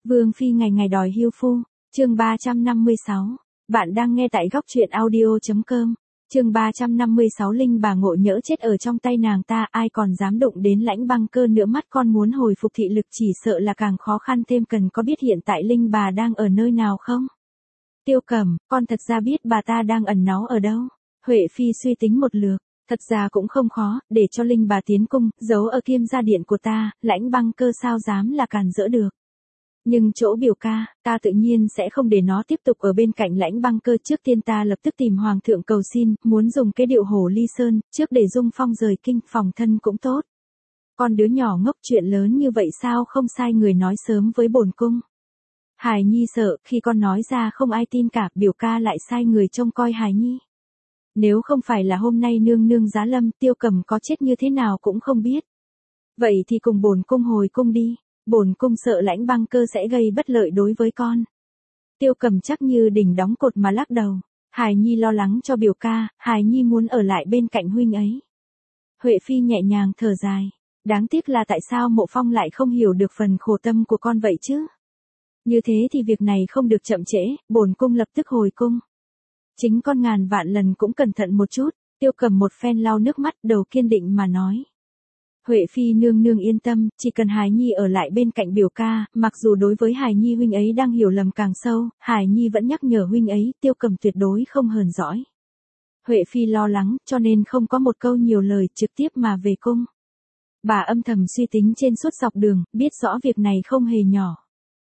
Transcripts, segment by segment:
Vương phi ngày ngày đòi hiêu phu, chương 356. Bạn đang nghe tại góc truyện audio.com. Chương 356 Linh bà ngộ nhỡ chết ở trong tay nàng ta, ai còn dám đụng đến Lãnh Băng Cơ nữa, mắt con muốn hồi phục thị lực chỉ sợ là càng khó khăn thêm, cần có biết hiện tại Linh bà đang ở nơi nào không? Tiêu Cẩm, con thật ra biết bà ta đang ẩn náu ở đâu. Huệ phi suy tính một lượt, thật ra cũng không khó, để cho Linh bà tiến cung, giấu ở Kiêm gia điện của ta, Lãnh Băng Cơ sao dám là càn rỡ được. Nhưng chỗ biểu ca, ta tự nhiên sẽ không để nó tiếp tục ở bên cạnh Lãnh Băng Cơ. Trước tiên ta lập tức tìm hoàng thượng cầu xin, muốn dùng cái điệu hổ ly sơn, trước để Dung Phong rời kinh, phòng thân cũng tốt. Con đứa nhỏ ngốc, chuyện lớn như vậy sao không sai người nói sớm với bổn cung. Hài Nhi sợ, khi con nói ra không ai tin cả, biểu ca lại sai người trông coi Hài Nhi. Nếu không phải là hôm nay nương nương giá lâm, Tiêu Cẩm có chết như thế nào cũng không biết. Vậy thì cùng bổn cung hồi cung đi. Bổn cung sợ Lãnh Băng Cơ sẽ gây bất lợi đối với con. Tiêu Cẩm chắc như đỉnh đóng cột mà lắc đầu. Hài Nhi lo lắng cho biểu ca, Hài Nhi muốn ở lại bên cạnh huynh ấy. Huệ phi nhẹ nhàng thở dài. Đáng tiếc là tại sao Mộ Phong lại không hiểu được phần khổ tâm của con vậy chứ? Như thế thì việc này không được chậm trễ, bổn cung lập tức hồi cung. Chính con ngàn vạn lần cũng cẩn thận một chút. Tiêu Cẩm một phen lau nước mắt, đầu kiên định mà nói. Huệ phi nương nương yên tâm, chỉ cần Hài Nhi ở lại bên cạnh biểu ca, mặc dù đối với Hài Nhi huynh ấy đang hiểu lầm càng sâu, Hài Nhi vẫn nhắc nhở huynh ấy, Tiêu Cẩm tuyệt đối không hờn dỗi. Huệ phi lo lắng, cho nên không có một câu nhiều lời, trực tiếp mà về cung. Bà âm thầm suy tính trên suốt dọc đường, biết rõ việc này không hề nhỏ.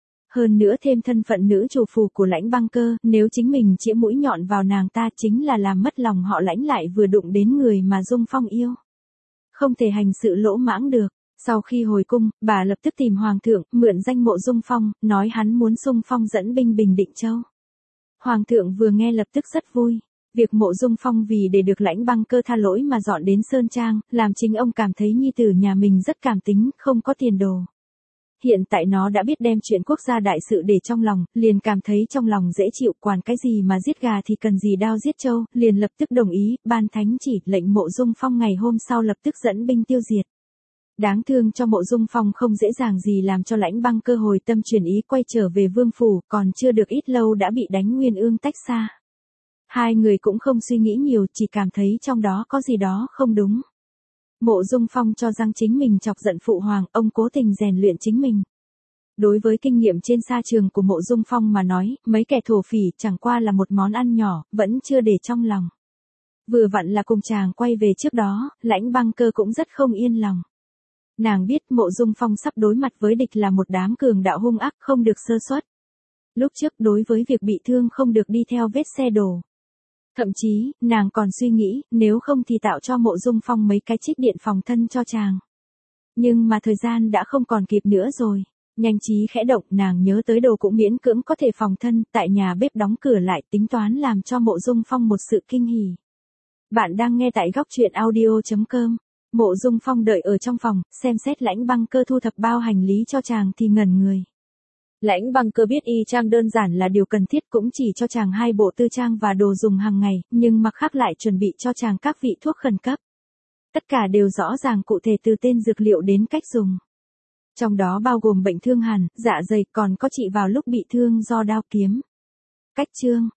Hơn nữa thêm thân phận nữ chủ phù của Lãnh Băng Cơ, nếu chính mình chĩa mũi nhọn vào nàng ta chính là làm mất lòng họ Lãnh, lại vừa đụng đến người mà Dung Phong yêu. Không thể hành sự lỗ mãng được. Sau khi hồi cung, bà lập tức tìm hoàng thượng, mượn danh Mộ Dung Phong, nói hắn muốn xung phong dẫn binh Bình Định Châu. Hoàng thượng vừa nghe lập tức rất vui. Việc Mộ Dung Phong vì để được Lãnh Băng Cơ tha lỗi mà dọn đến Sơn Trang, làm chính ông cảm thấy nhi tử nhà mình rất cảm tính, không có tiền đồ. Hiện tại nó đã biết đem chuyện quốc gia đại sự để trong lòng, liền cảm thấy trong lòng dễ chịu, quản cái gì mà giết gà thì cần gì đao giết trâu, liền lập tức đồng ý, ban thánh chỉ, lệnh Mộ Dung Phong ngày hôm sau lập tức dẫn binh tiêu diệt. Đáng thương cho Mộ Dung Phong không dễ dàng gì làm cho Lãnh Băng Cơ hồi tâm chuyển ý quay trở về vương phủ, còn chưa được ít lâu đã bị đánh nguyên ương tách xa. Hai người cũng không suy nghĩ nhiều, chỉ cảm thấy trong đó có gì đó không đúng. Mộ Dung Phong cho rằng chính mình chọc giận phụ hoàng, ông cố tình rèn luyện chính mình. Đối với kinh nghiệm trên sa trường của Mộ Dung Phong mà nói, mấy kẻ thổ phỉ chẳng qua là một món ăn nhỏ, vẫn chưa để trong lòng. Vừa vặn là cùng chàng quay về trước đó, Lãnh Băng Cơ cũng rất không yên lòng. Nàng biết Mộ Dung Phong sắp đối mặt với địch là một đám cường đạo hung ác, không được sơ suất. Lúc trước đối với việc bị thương không được đi theo vết xe đổ. Thậm chí, nàng còn suy nghĩ, nếu không thì tạo cho Mộ Dung Phong mấy cái trích điện phòng thân cho chàng. Nhưng mà thời gian đã không còn kịp nữa rồi. Nhanh trí khẽ động, nàng nhớ tới đồ cũng miễn cưỡng có thể phòng thân, tại nhà bếp đóng cửa lại, tính toán làm cho Mộ Dung Phong một sự kinh hỉ. Bạn đang nghe tại góc truyện audio.com. Mộ Dung Phong đợi ở trong phòng, xem xét Lãnh Băng Cơ thu thập bao hành lý cho chàng thì ngẩn người. Lãnh Băng Cơ biết y trang đơn giản là điều cần thiết, cũng chỉ cho chàng 2 bộ tư trang và đồ dùng hàng ngày, nhưng mặt khác lại chuẩn bị cho chàng các vị thuốc khẩn cấp. Tất cả đều rõ ràng cụ thể từ tên dược liệu đến cách dùng. Trong đó bao gồm bệnh thương hàn, dạ dày, còn có trị vào lúc bị thương do đao kiếm. Cách chương,